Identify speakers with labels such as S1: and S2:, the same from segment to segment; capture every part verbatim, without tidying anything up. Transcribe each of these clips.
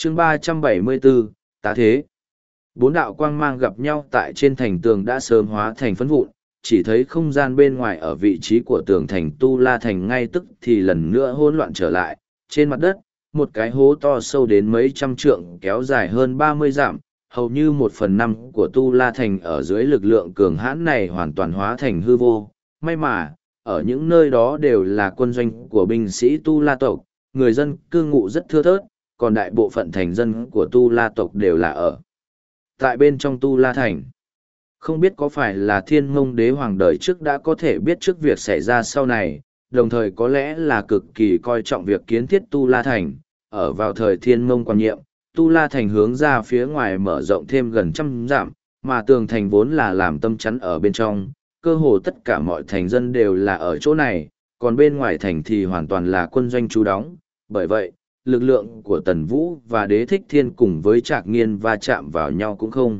S1: chương ba trăm bảy mươi bốn, tá thế. Bốn đạo quang mang gặp nhau tại trên thành tường đã sớm hóa thành phấn vụn, chỉ thấy không gian bên ngoài ở vị trí của tường thành Tu La Thành ngay tức thì lần nữa hỗn loạn trở lại. Trên mặt đất, một cái hố to sâu đến mấy trăm trượng kéo dài hơn ba mươi dặm, hầu như một phần năm của Tu La Thành ở dưới lực lượng cường hãn này hoàn toàn hóa thành hư vô. May mà, ở những nơi đó đều là quân doanh của binh sĩ Tu La tộc, người dân cư ngụ rất thưa thớt, còn đại bộ phận thành dân của Tu La tộc đều là ở tại bên trong Tu La Thành. Không biết có phải là Thiên Mông Đế Hoàng đời trước đã có thể biết trước việc xảy ra sau này, đồng thời có lẽ là cực kỳ coi trọng việc kiến thiết Tu La Thành. Ở vào thời Thiên Mông quan nhiệm, Tu La Thành hướng ra phía ngoài mở rộng thêm gần trăm dặm, mà tường thành vốn là làm tâm chắn ở bên trong, cơ hồ tất cả mọi thành dân đều là ở chỗ này, còn bên ngoài thành thì hoàn toàn là quân doanh trú đóng. Bởi vậy, lực lượng của Tần Vũ và Đế Thích Thiên cùng với Trạc Nghiên va chạm vào nhau cũng không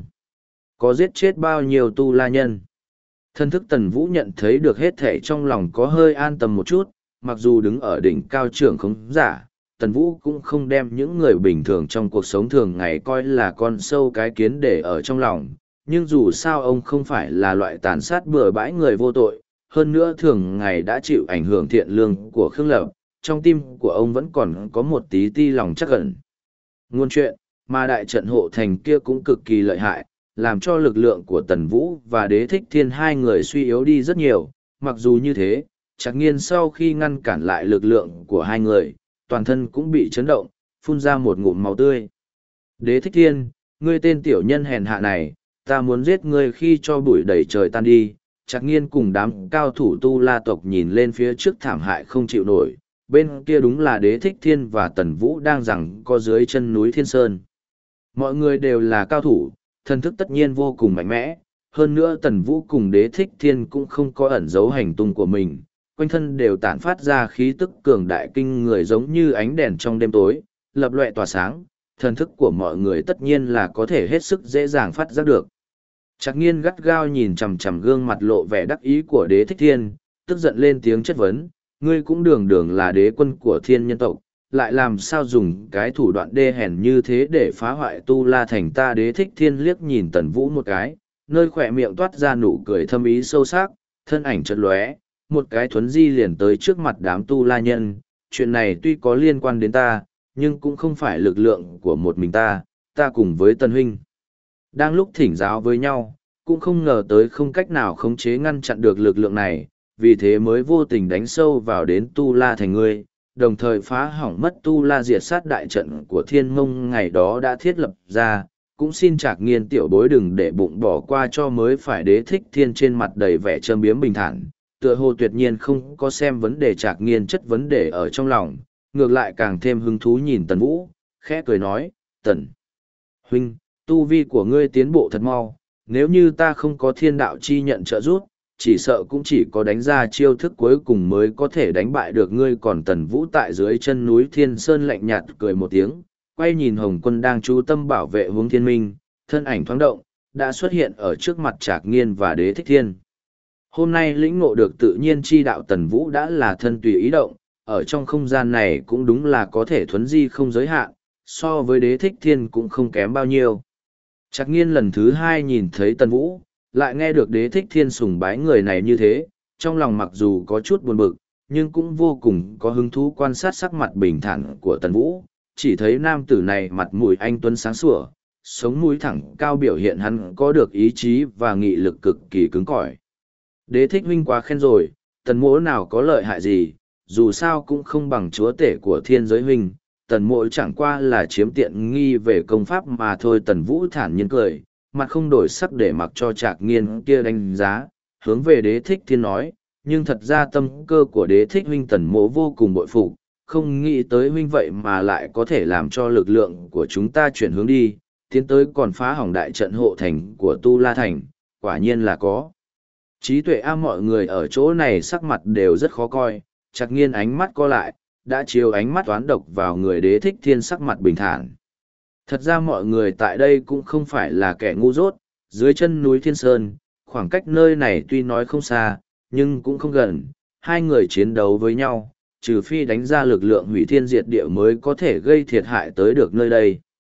S1: có giết chết bao nhiêu Tu La nhân. Thân thức Tần Vũ nhận thấy được hết thể trong lòng có hơi an tâm một chút, mặc dù đứng ở đỉnh cao trưởng khống giả, Tần Vũ cũng không đem những người bình thường trong cuộc sống thường ngày coi là con sâu cái kiến để ở trong lòng, nhưng dù sao ông không phải là loại tàn sát bừa bãi người vô tội, hơn nữa thường ngày đã chịu ảnh hưởng thiện lương của Khương Lập, trong tim của ông vẫn còn có một tí ti lòng chắc ẩn. Ngôn chuyện, mà đại trận hộ thành kia cũng cực kỳ lợi hại, làm cho lực lượng của Tần Vũ và Đế Thích Thiên hai người suy yếu đi rất nhiều. Mặc dù như thế, Trạc Nghiên sau khi ngăn cản lại lực lượng của hai người, toàn thân cũng bị chấn động, phun ra một ngụm máu tươi. Đế Thích Thiên, ngươi tên tiểu nhân hèn hạ này, ta muốn giết ngươi khi cho bụi đầy trời tan đi. Trạc Nghiên cùng đám cao thủ Tu La tộc nhìn lên phía trước thảm hại không chịu nổi, bên kia đúng là Đế Thích Thiên và Tần Vũ đang giằng co dưới chân núi Thiên Sơn. Mọi người đều là cao thủ, thần thức tất nhiên vô cùng mạnh mẽ, hơn nữa Tần Vũ cùng Đế Thích Thiên cũng không có ẩn giấu hành tung của mình, quanh thân đều tản phát ra khí tức cường đại kinh người giống như ánh đèn trong đêm tối, lập lòe tỏa sáng, thần thức của mọi người tất nhiên là có thể hết sức dễ dàng phát giác được. Trạc Nghiên gắt gao nhìn chằm chằm gương mặt lộ vẻ đắc ý của Đế Thích Thiên, tức giận lên tiếng chất vấn, ngươi cũng đường đường là đế quân của thiên nhân tộc, lại làm sao dùng cái thủ đoạn đê hèn như thế để phá hoại Tu La Thành ta. Đế Thích Thiên liếc nhìn Tần Vũ một cái, nơi khỏe miệng toát ra nụ cười thâm ý sâu sắc, thân ảnh chợt lóe, một cái thuấn di liền tới trước mặt đám Tu La nhân. Chuyện này tuy có liên quan đến ta, nhưng cũng không phải lực lượng của một mình ta, ta cùng với Tần huynh đang lúc thỉnh giáo với nhau, cũng không ngờ tới không cách nào khống chế ngăn chặn được lực lượng này, vì thế mới vô tình đánh sâu vào đến Tu La Thành ngươi, đồng thời phá hỏng mất Tu La diệt sát đại trận của Thiên Mông ngày đó đã thiết lập ra. Cũng xin Trạc Nghiên tiểu bối đừng để bụng bỏ qua cho mới phải. Đế Thích Thiên trên mặt đầy vẻ châm biếm bình thản, tựa hồ tuyệt nhiên không có xem vấn đề Trạc Nghiên chất vấn đề ở trong lòng, ngược lại càng thêm hứng thú nhìn Tần Vũ, khẽ cười nói, Tần huynh, tu vi của ngươi tiến bộ thật mau, nếu như ta không có thiên đạo chi nhận trợ giúp, chỉ sợ cũng chỉ có đánh ra chiêu thức cuối cùng mới có thể đánh bại được ngươi. Còn Tần Vũ tại dưới chân núi Thiên Sơn lạnh nhạt cười một tiếng, quay nhìn Hồng Quân đang chú tâm bảo vệ hướng Thiên Minh, thân ảnh thoáng động, đã xuất hiện ở trước mặt Trạc Nghiên và Đế Thích Thiên. Hôm nay lĩnh ngộ được tự nhiên chi đạo, Tần Vũ đã là thân tùy ý động, ở trong không gian này cũng đúng là có thể thuấn di không giới hạn, so với Đế Thích Thiên cũng không kém bao nhiêu. Trạc Nghiên lần thứ hai nhìn thấy Tần Vũ, lại nghe được Đế Thích Thiên sùng bái người này như thế, trong lòng mặc dù có chút buồn bực, nhưng cũng vô cùng có hứng thú quan sát sắc mặt bình thản của Tần Vũ. Chỉ thấy nam tử này mặt mũi anh tuấn sáng sủa, sống mũi thẳng cao, biểu hiện hắn có được ý chí và nghị lực cực kỳ cứng cỏi. Đế Thích huynh quá khen rồi, Tần mỗ nào có lợi hại gì, dù sao cũng không bằng chúa tể của thiên giới huynh, Tần mỗ chẳng qua là chiếm tiện nghi về công pháp mà thôi. Tần Vũ thản nhiên cười, mặt không đổi sắc để mặc cho Trạc Nghiên kia đánh giá, hướng về Đế Thích Thiên nói, nhưng thật ra tâm cơ của Đế Thích huynh Tần mỗ vô cùng bội phục, không nghĩ tới huynh vậy mà lại có thể làm cho lực lượng của chúng ta chuyển hướng đi, tiến tới còn phá hỏng đại trận hộ thành của Tu La Thành, quả nhiên là có trí tuệ a. Mọi người ở chỗ này sắc mặt đều rất khó coi, Trạc Nghiên ánh mắt co lại, đã chiếu ánh mắt toán độc vào người Đế Thích Thiên sắc mặt bình thản. Thật ra mọi người tại đây cũng không phải là kẻ ngu dốt, dưới chân núi Thiên Sơn, khoảng cách nơi này tuy nói không xa, nhưng cũng không gần, hai người chiến đấu với nhau, trừ phi đánh ra lực lượng hủy thiên diệt địa mới có thể gây thiệt hại tới được nơi đây.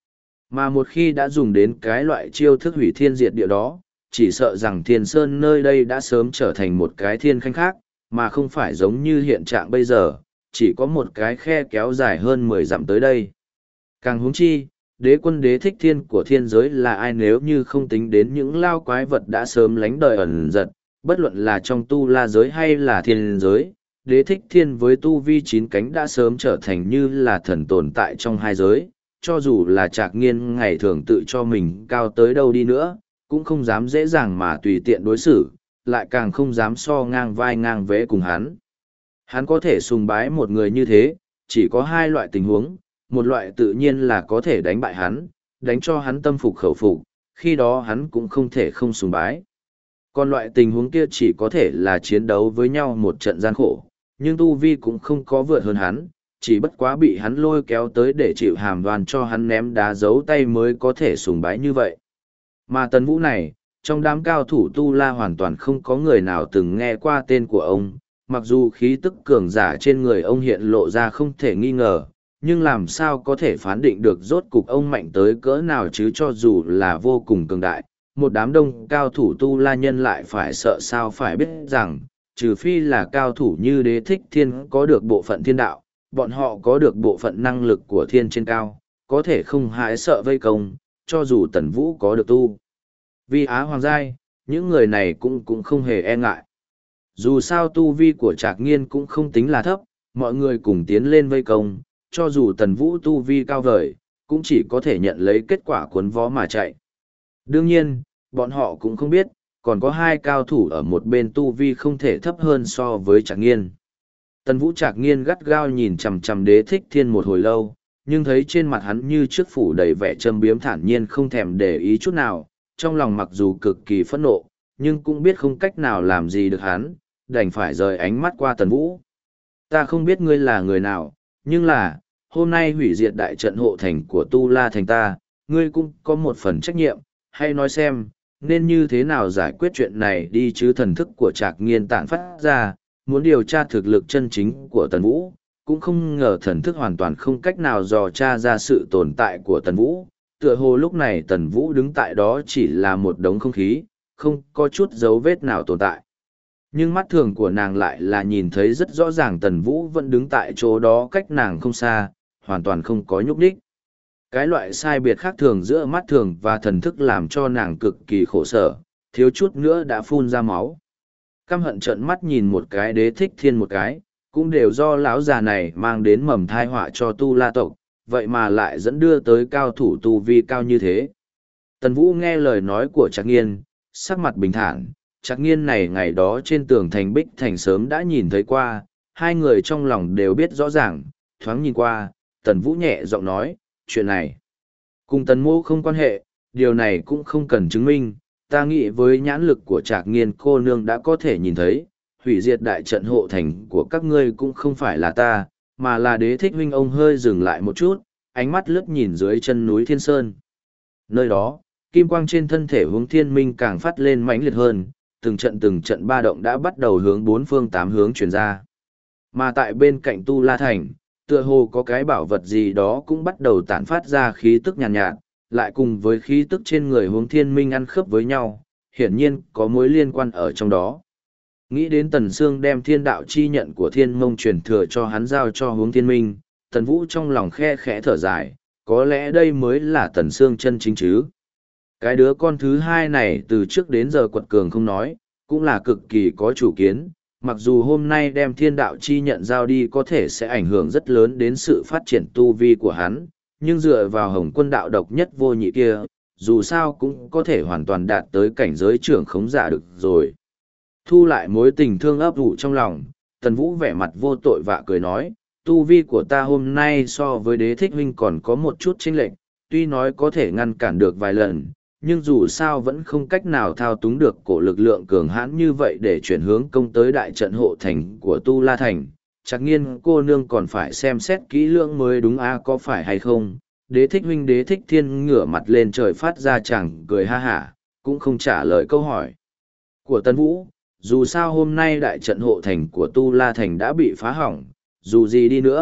S1: Mà một khi đã dùng đến cái loại chiêu thức hủy thiên diệt địa đó, chỉ sợ rằng thiên sơn nơi đây đã sớm trở thành một cái thiên khanh khác, mà không phải giống như hiện trạng bây giờ, chỉ có một cái khe kéo dài hơn mười dặm tới đây. Càng huống chi, đế quân đế thích thiên của thiên giới là ai nếu như không tính đến những lao quái vật đã sớm lánh đời ẩn giật, bất luận là trong tu la giới hay là thiên giới, đế thích thiên với tu vi chín cánh đã sớm trở thành như là thần tồn tại trong hai giới, cho dù là Trạc Nghiên ngày thường tự cho mình cao tới đâu đi nữa, cũng không dám dễ dàng mà tùy tiện đối xử, lại càng không dám so ngang vai ngang vẽ cùng hắn. Hắn có thể sùng bái một người như thế, chỉ có hai loại tình huống, một loại tự nhiên là có thể đánh bại hắn, đánh cho hắn tâm phục khẩu phục, khi đó hắn cũng không thể không sùng bái. Còn loại tình huống kia chỉ có thể là chiến đấu với nhau một trận gian khổ, nhưng Tu Vi cũng không có vượt hơn hắn, chỉ bất quá bị hắn lôi kéo tới để chịu hàm đoan cho hắn ném đá giấu tay mới có thể sùng bái như vậy. Mà Tần Vũ này, trong đám cao thủ Tu La hoàn toàn không có người nào từng nghe qua tên của ông, mặc dù khí tức cường giả trên người ông hiện lộ ra không thể nghi ngờ, nhưng làm sao có thể phán định được rốt cục ông mạnh tới cỡ nào chứ cho dù là vô cùng cường đại, một đám đông cao thủ Tu La nhân lại phải sợ sao phải biết rằng, trừ phi là cao thủ như Đế Thích Thiên có được bộ phận thiên đạo, bọn họ có được bộ phận năng lực của thiên trên cao, có thể không hãi sợ vây công, cho dù Tần Vũ có được tu. Vì Á Hoàng Giai, những người này cũng cũng không hề e ngại. Dù sao tu vi của Trạc Nghiên cũng không tính là thấp, mọi người cùng tiến lên vây công, cho dù Tần Vũ tu vi cao vời, cũng chỉ có thể nhận lấy kết quả cuốn vó mà chạy. Đương nhiên, bọn họ cũng không biết, còn có hai cao thủ ở một bên tu vi không thể thấp hơn so với Trạc Nghiên. Tần Vũ Trạc Nghiên gắt gao nhìn chằm chằm Đế Thích Thiên một hồi lâu, nhưng thấy trên mặt hắn như trước phủ đầy vẻ châm biếm thản nhiên không thèm để ý chút nào, trong lòng mặc dù cực kỳ phẫn nộ, nhưng cũng biết không cách nào làm gì được hắn, đành phải rời ánh mắt qua Tần Vũ. Ta không biết ngươi là người nào, nhưng là, hôm nay hủy diệt đại trận hộ thành của Tu La Thành ta, ngươi cũng có một phần trách nhiệm, hay nói xem, nên như thế nào giải quyết chuyện này đi chứ. Thần thức của Trạc Nghiên tản phát ra, muốn điều tra thực lực chân chính của Tần Vũ, cũng không ngờ thần thức hoàn toàn không cách nào dò tra ra sự tồn tại của Tần Vũ. Tựa hồ lúc này Tần Vũ đứng tại đó chỉ là một đống không khí, không có chút dấu vết nào tồn tại. Nhưng mắt thường của nàng lại là nhìn thấy rất rõ ràng Tần Vũ vẫn đứng tại chỗ đó cách nàng không xa, hoàn toàn không có nhúc nhích. Cái loại sai biệt khác thường giữa mắt thường và thần thức làm cho nàng cực kỳ khổ sở, thiếu chút nữa đã phun ra máu. Căm hận trợn mắt nhìn một cái Đế Thích Thiên một cái, cũng đều do lão già này mang đến mầm thai họa cho Tu La tộc, vậy mà lại dẫn đưa tới cao thủ tu vi cao như thế. Tần Vũ nghe lời nói của Trạc Nghiên, sắc mặt bình thản, Trạc Nghiên này ngày đó trên tường thành Bích Thành sớm đã nhìn thấy qua, hai người trong lòng đều biết rõ ràng, thoáng nhìn qua, Tần Vũ nhẹ giọng nói, chuyện này cùng Tần Mô không quan hệ, điều này cũng không cần chứng minh, ta nghĩ với nhãn lực của Trạc Nghiên cô nương đã có thể nhìn thấy, hủy diệt đại trận hộ thành của các ngươi cũng không phải là ta, mà là Đế Thích huynh. Ông hơi dừng lại một chút, ánh mắt lướt nhìn dưới chân núi Thiên Sơn. Nơi đó, kim quang trên thân thể Hướng Thiên Minh càng phát lên mãnh liệt hơn, từng trận từng trận ba động đã bắt đầu hướng bốn phương tám hướng truyền ra. Mà tại bên cạnh Tu La Thành, tựa hồ có cái bảo vật gì đó cũng bắt đầu tản phát ra khí tức nhàn nhạt, nhạt, lại cùng với khí tức trên người Hướng Thiên Minh ăn khớp với nhau, hiển nhiên có mối liên quan ở trong đó. Nghĩ đến Tần Sương đem thiên đạo chi nhận của Thiên Mông truyền thừa cho hắn giao cho Hướng Thiên Minh, Tần Vũ trong lòng khe khẽ thở dài, có lẽ đây mới là Tần Sương chân chính chứ. Cái đứa con thứ hai này từ trước đến giờ quật cường không nói, cũng là cực kỳ có chủ kiến, mặc dù hôm nay đem thiên đạo chi nhận giao đi có thể sẽ ảnh hưởng rất lớn đến sự phát triển tu vi của hắn, nhưng dựa vào Hồng Quân đạo độc nhất vô nhị kia, dù sao cũng có thể hoàn toàn đạt tới cảnh giới trưởng khống giả được rồi. Thu lại mối tình thương ấp ủ trong lòng, Tần Vũ vẻ mặt vô tội vạ cười nói, tu vi của ta hôm nay so với Đế Thích huynh còn có một chút chênh lệch, tuy nói có thể ngăn cản được vài lần, nhưng dù sao vẫn không cách nào thao túng được cổ lực lượng cường hãn như vậy để chuyển hướng công tới đại trận hộ thành của Tu La Thành. Trạc Nghiên cô nương còn phải xem xét kỹ lưỡng mới đúng a, có phải hay không? Đế Thích huynh Đế Thích Thiên ngửa mặt lên trời phát ra chẳng cười ha hả, cũng không trả lời câu hỏi của Tần Vũ. Dù sao hôm nay đại trận hộ thành của Tu La Thành đã bị phá hỏng, dù gì đi nữa,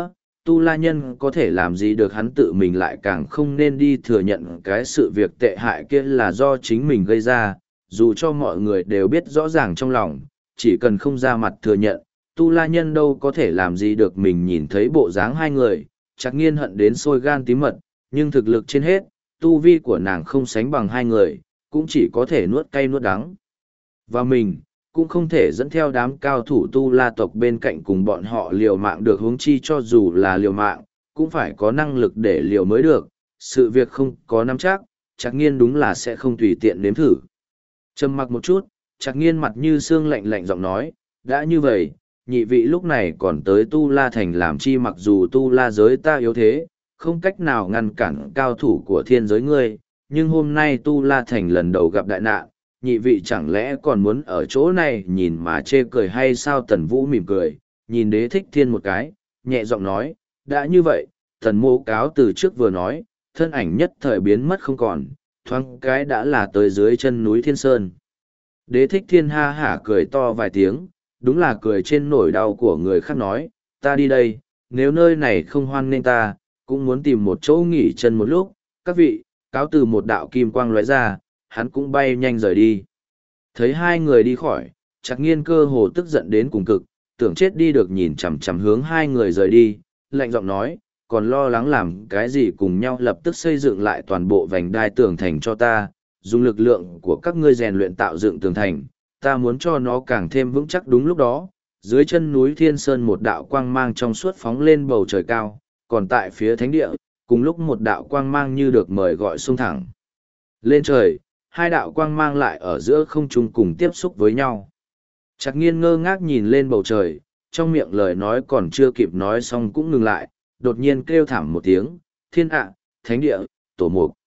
S1: Tu La Nhân có thể làm gì được hắn, tự mình lại càng không nên đi thừa nhận cái sự việc tệ hại kia là do chính mình gây ra, dù cho mọi người đều biết rõ ràng trong lòng, chỉ cần không ra mặt thừa nhận, Tu La Nhân đâu có thể làm gì được mình. Nhìn thấy bộ dáng hai người, Trạc Nghiên hận đến sôi gan tím mật, nhưng thực lực trên hết, tu vi của nàng không sánh bằng hai người, cũng chỉ có thể nuốt cay nuốt đắng. Và mình, cũng không thể dẫn theo đám cao thủ Tu La tộc bên cạnh cùng bọn họ liều mạng được, huống chi cho dù là liều mạng, cũng phải có năng lực để liều mới được. Sự việc không có nắm chắc, Trạc Nghiên đúng là sẽ không tùy tiện nếm thử. Trầm mặc một chút, Trạc Nghiên mặt như xương lạnh lạnh giọng nói, đã như vậy, nhị vị lúc này còn tới Tu La Thành làm chi? Mặc dù Tu La giới ta yếu thế, không cách nào ngăn cản cao thủ của thiên giới ngươi, nhưng hôm nay Tu La Thành lần đầu gặp đại nạn, nhị vị chẳng lẽ còn muốn ở chỗ này nhìn mà chê cười hay sao? Tần Vũ mỉm cười, nhìn Đế Thích Thiên một cái, nhẹ giọng nói, đã như vậy, Tần Mô cáo từ trước vừa nói, thân ảnh nhất thời biến mất không còn, thoáng cái đã là tới dưới chân núi Thiên Sơn. Đế Thích Thiên ha hả cười to vài tiếng, đúng là cười trên nỗi đau của người khác, nói, ta đi đây, nếu nơi này không hoan nghênh ta, cũng muốn tìm một chỗ nghỉ chân một lúc. Các vị, cáo từ. Một đạo kim quang lóe ra, hắn cũng bay nhanh rời đi. Thấy hai người đi khỏi, Trạc Nghiên cơ hồ tức giận đến cùng cực, tưởng chết đi được, nhìn chằm chằm hướng hai người rời đi, lạnh giọng nói, còn lo lắng làm cái gì? Cùng nhau lập tức xây dựng lại toàn bộ vành đai tường thành cho ta, dùng lực lượng của các ngươi rèn luyện tạo dựng tường thành, ta muốn cho nó càng thêm vững chắc. Đúng lúc đó, dưới chân núi Thiên Sơn một đạo quang mang trong suốt phóng lên bầu trời cao, còn tại phía thánh địa, cùng lúc một đạo quang mang như được mời gọi xông thẳng lên trời, hai đạo quang mang lại ở giữa không trung cùng tiếp xúc với nhau. Trạc Nghiên ngơ ngác nhìn lên bầu trời, trong miệng lời nói còn chưa kịp nói xong cũng ngừng lại, đột nhiên kêu thảm một tiếng, thiên ạ, thánh địa, tổ mục.